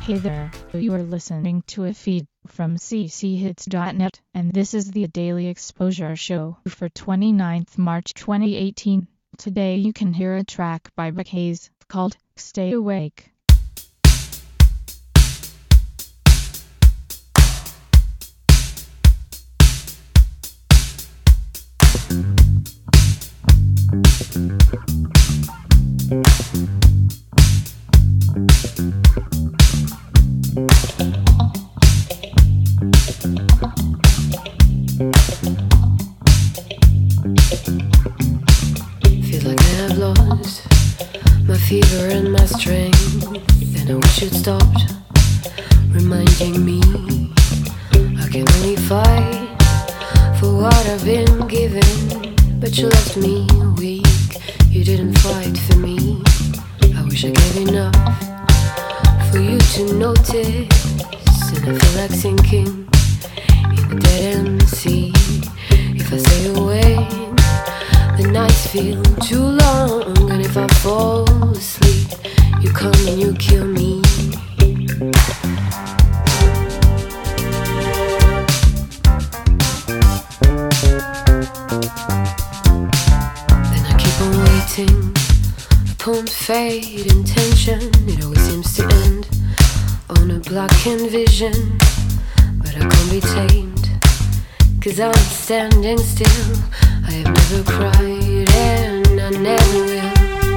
Hey there, you are listening to a feed from cchits.net, and this is the Daily Exposure Show for 29th March 2018. Today you can hear a track by Buck Hayes called Stay Awake. Feel like I've lost my fever and my strength, and I wish you'd stopped reminding me I can only fight for what I've been given. But you left me weak, you didn't fight for me. I wish I gave enough for you to notice, and I feel like sinking in a dead end sea. If I stay awake, the nights feel too long, and if I fall asleep, you come and you kill me. Then I keep on waiting upon fate intention. It always seems to end on a blackened vision, but I can't be tamed, 'cause I'm standing still. I have never cried and I never will.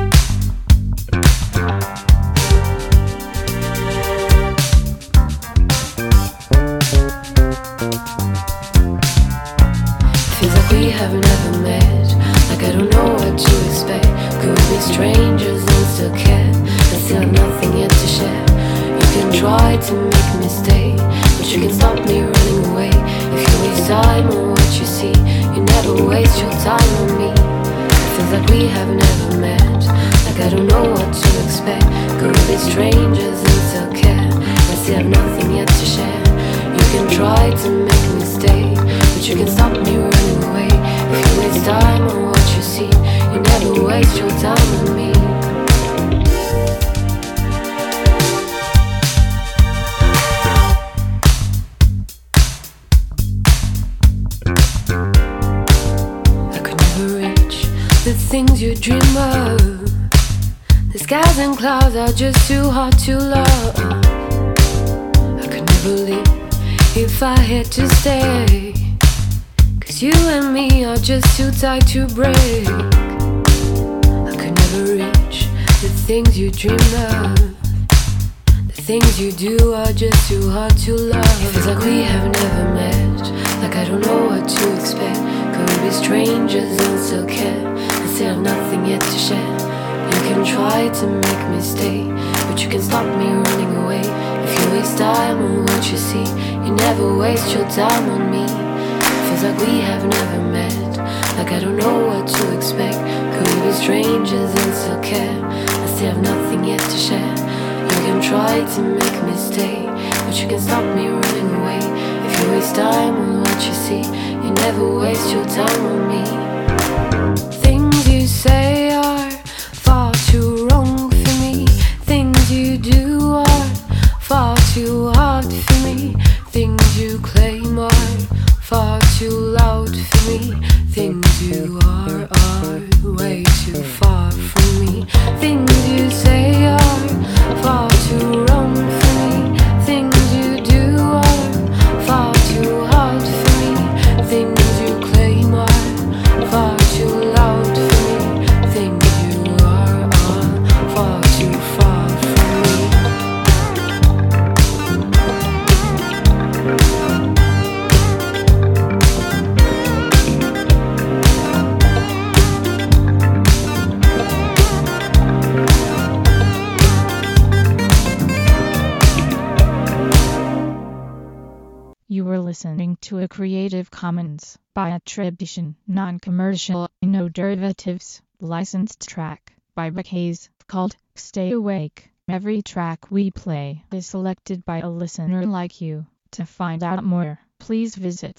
Feels like we have never met, like I don't know what to expect. Could we be strangers and still care, and still have nothing yet to share? You can try to make me stay, but you can stop me running away. If you waste time on what you see, you never waste your time on me. It feels like we have never met, like I don't know what to expect. Could we be strangers and still care, and still have nothing yet to share? You can try to make me stay, but you can stop me running away. If you waste time on what you see, you never waste your time on me. The things you dream of, the skies and clouds are just too hard to love. I could never leave if I had to stay, 'cause you and me are just too tight to break. I could never reach the things you dream of, the things you do are just too hard to love. It feels like we have never met, like I don't know what to expect. Could we be strangers and still care, and still have nothing yet to share? You can try to make me stay, but you can stop me running away. If you waste time on what you see, you never waste your time on me. Feels like we have never met, like I don't know what to expect. Could we be strangers and still care, and still have nothing yet to share? You can try to make me stay, but you can stop me running away. If you waste time on what you see, you never waste your time on me. Things you say are far too wrong for me. Things you do are far too hard for me. Things you claim are far too loud for me. Things you are way too far from me. Things you say are far too wrong for me. Things you do are far too hard for me. Things you claim are far too loud for me. Things you are far too far from me. You were listening to a Creative Commons by attribution, non-commercial, no derivatives, licensed track by Buck Hayes called Stay Awake. Every track we play is selected by a listener like you. To find out more, please visit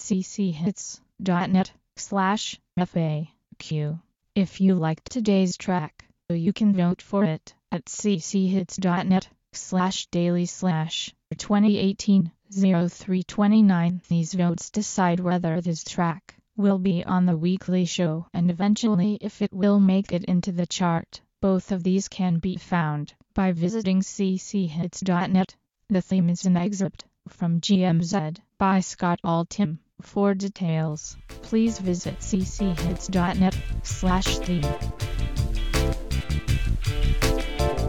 cchits.net/FAQ. If you liked today's track, you can vote for it at cchits.net vote/daily/2018-0329. These votes decide whether this track will be on the weekly show and eventually if it will make it into the chart. Both of these can be found by visiting cchits.net. The theme is an excerpt from GMZ by Scott Altham. For details, please visit cchits.net/theme.